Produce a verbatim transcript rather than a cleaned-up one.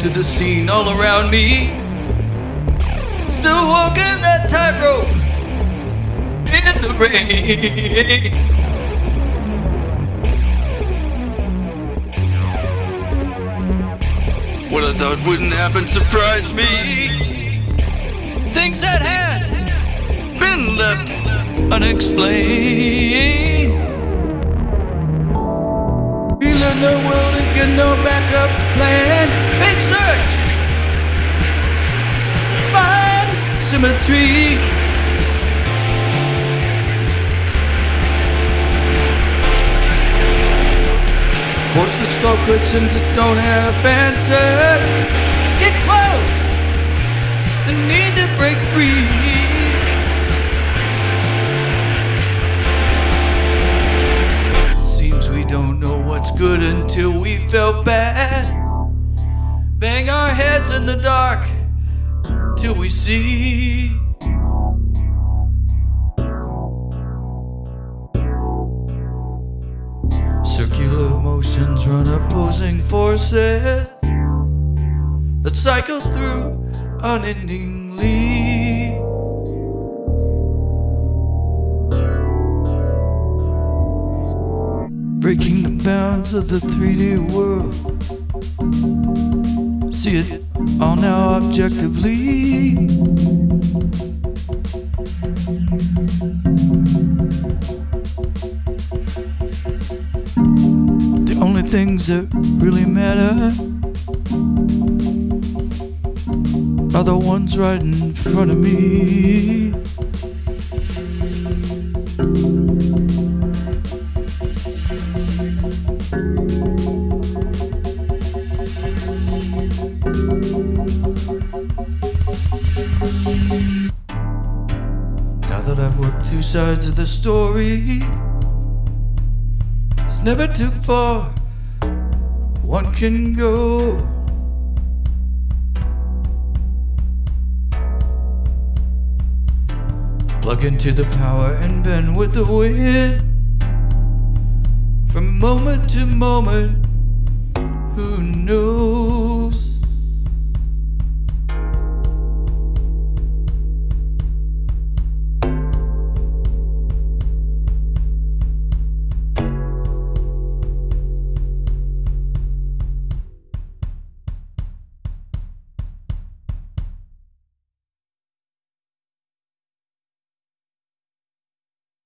to the scene all around me. Still walking that tightrope in the rain. What I thought wouldn't happen surprised me. Things that had been left unexplained. Feeling the world and get no backup plan. Big search, find symmetry. Force the slow questions that don't have answers. Get close, the need to break free. Seems we don't know what's good until we felt bad. Bang our heads in the dark till we see. Circular motions run opposing forces that cycle through unendingly. Breaking the bounds of the three D world. See it all now objectively. The only things that really matter are the ones right in front of me. Now that I've worked two sides of the story, it's never too far one can go. Plug into the power and bend with the wind. From moment to moment, who knows?